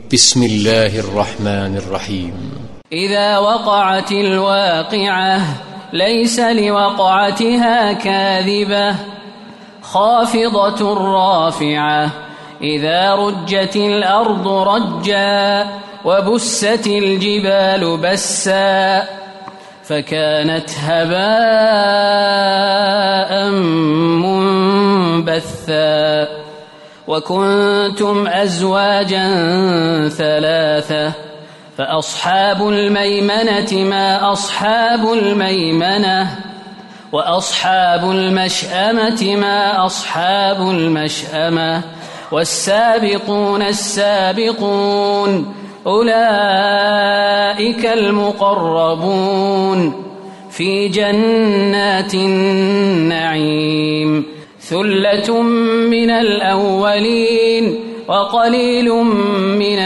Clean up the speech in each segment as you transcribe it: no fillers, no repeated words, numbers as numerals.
بسم الله الرحمن الرحيم. إذا وقعت الواقعة ليس لوقعتها كاذبة خافضة رافعة إذا رجت الأرض رجا وبست الجبال بسا فكانت هباء منبثا وكنتم أزواجا ثلاثة فأصحاب الميمنة ما أصحاب الميمنة وأصحاب المشأمة ما أصحاب المشأمة والسابقون السابقون أولئك المقربون في جنات النعيم ثلة من الأولين وقليل من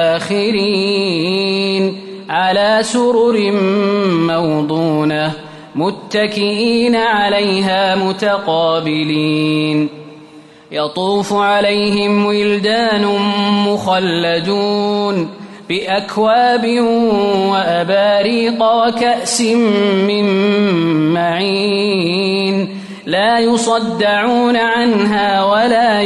الآخرين على سرر موضونة متكئين عليها متقابلين يطوف عليهم ولدان مخلدون بأكواب وأباريق وكأس من معين لا يصدعون عنها ولا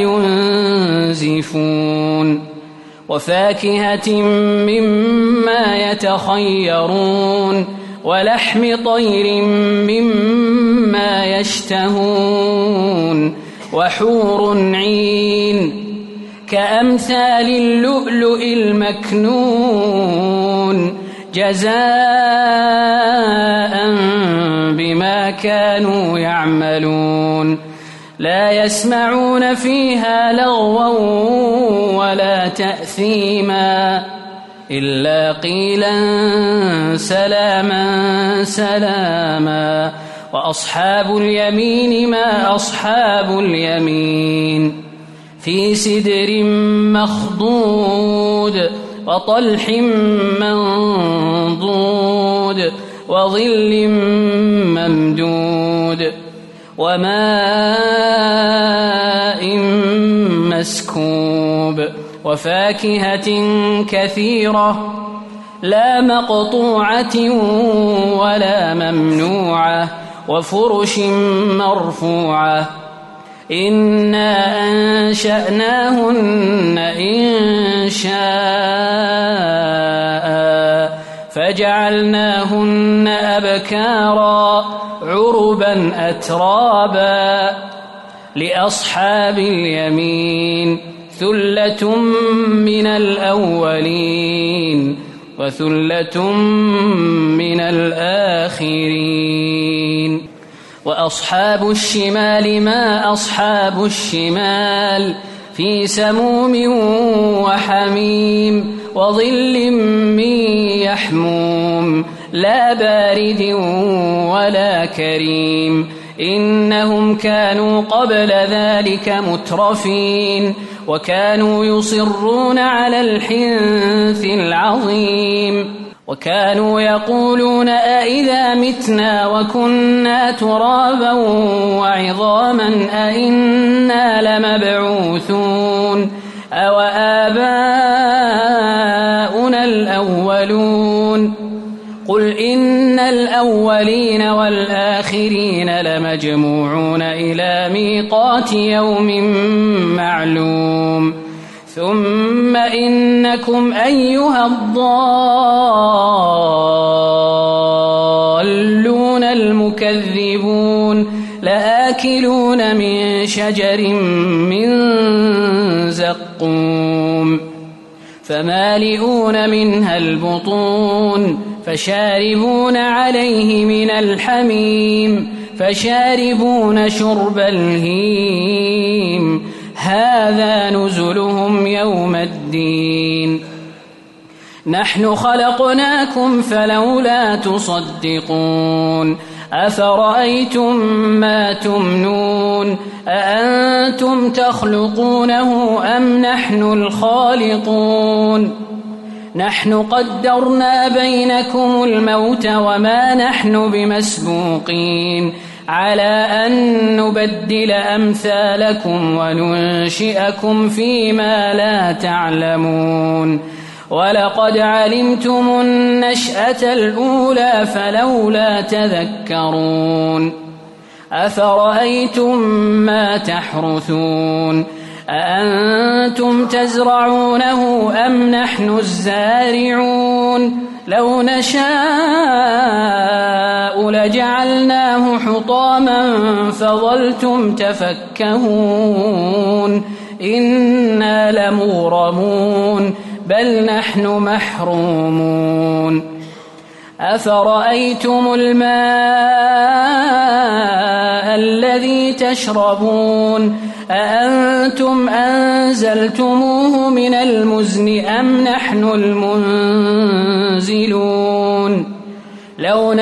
ينزفون وفاكهة مما يتخيرون ولحم طير مما يشتهون وحور عين كأمثال اللؤلؤ المكنون جزاء بما كانوا يعملون لا يسمعون فيها لغوا ولا تأثيما إلا قيلا سلاما سلاما وأصحاب اليمين ما أصحاب اليمين في سدر مخضود وطلح منضود وظل ممدود وماء مسكوب وفاكهة كثيرة لا مقطوعة ولا ممنوعة وفرش مرفوعة إنا أنشأناهن إنشاء فجعلناهن أبكارا عربا أترابا لأصحاب اليمين ثلة من الأولين وثلة من الآخرين وأصحاب الشمال ما أصحاب الشمال في سموم وحميم وظل من يحموم لا بارد ولا كريم إنهم كانوا قبل ذلك مترفين وكانوا يصرون على الحنث العظيم وكانوا يقولون أئذا متنا وكنا ترابا وعظاما أئنا لمبعوثون أو آباؤنا الأولون قل إن الأولين والآخرين لمجموعون إلى ميقات يوم معلوم ثم إنكم أيها الضالون المكذبون لآكلون من شجر من زقوم فمالئون منها البطون فشاربون عليه من الحميم فشاربون شرب الهيم هذا نزلهم يوم الدين نحن خلقناكم فلولا تصدقون أفرأيتم ما تمنون أأنتم تخلقونه أم نحن الخالقون نحن قدرنا بينكم الموت وما نحن بمسبوقين على أن نبدل أمثالكم وننشئكم فيما لا تعلمون ولقد علمتم النشأة الأولى فلولا تذكرون أفرأيتم ما تحرثون أأنتم تزرعونه أم نحن الزارعون لو نشاء لجعلناه حطاما فظلتم تفكهون إنا لمغرمون بل نحن محرومون أفرأيتم الماء الذي تشربون أأنتم أنزلتموه من المزن أم نحن المنزلون لو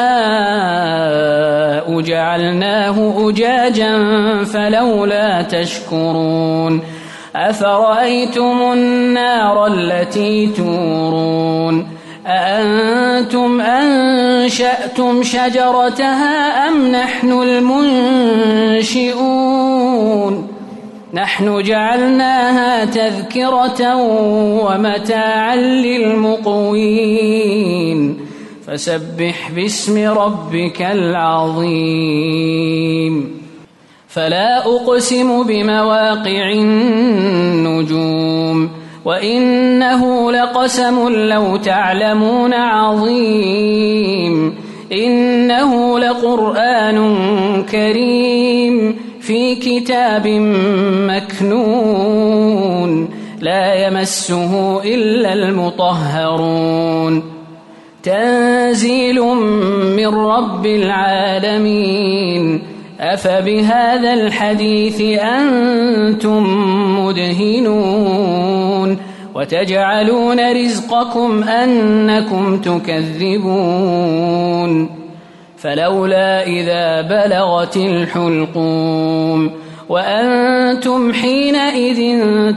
نشاء جعلناه أجاجا فلولا تشكرون أفرأيتم النار التي تورون أأنتم أنشأتم شجرتها أم نحن المنشئون نحن جعلناها تذكرة ومتاعا للمقوين فسبح باسم ربك العظيم فلا أقسم بمواقع النجوم وإنه لقسم لو تعلمون عظيم إنه لقرآن كريم في كتاب مكنون لا يمسه إلا المطهرون تنزيل من رب العالمين أفبهذا الحديث أنتم مدهنون وتجعلون رزقكم أنكم تكذبون فلولا إذا بلغت الحلقوم وأنتم حينئذ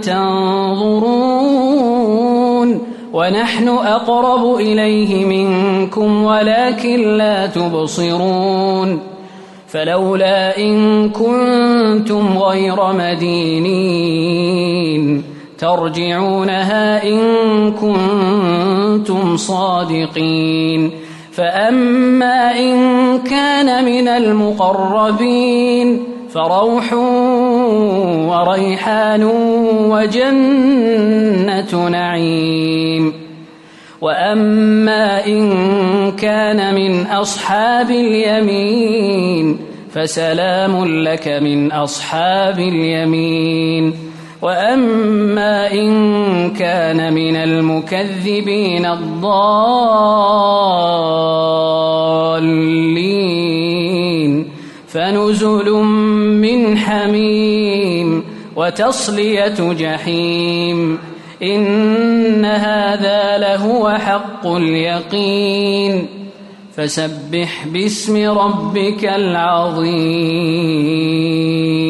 تنظرون ونحن أقرب إليه منكم ولكن لا تبصرون فلولا إن كنتم غير مدينين ترجعونها إن كنتم صادقين فأما إن كان من المقربين فروح وريحان وجنة نعيم وأما إن كان من أصحاب اليمين فسلام لك من أصحاب اليمين وأما إن كان من المكذبين الضالين فنزل من حميم وتصلية جحيم إن هذا لهو حق اليقين فسبح باسم ربك العظيم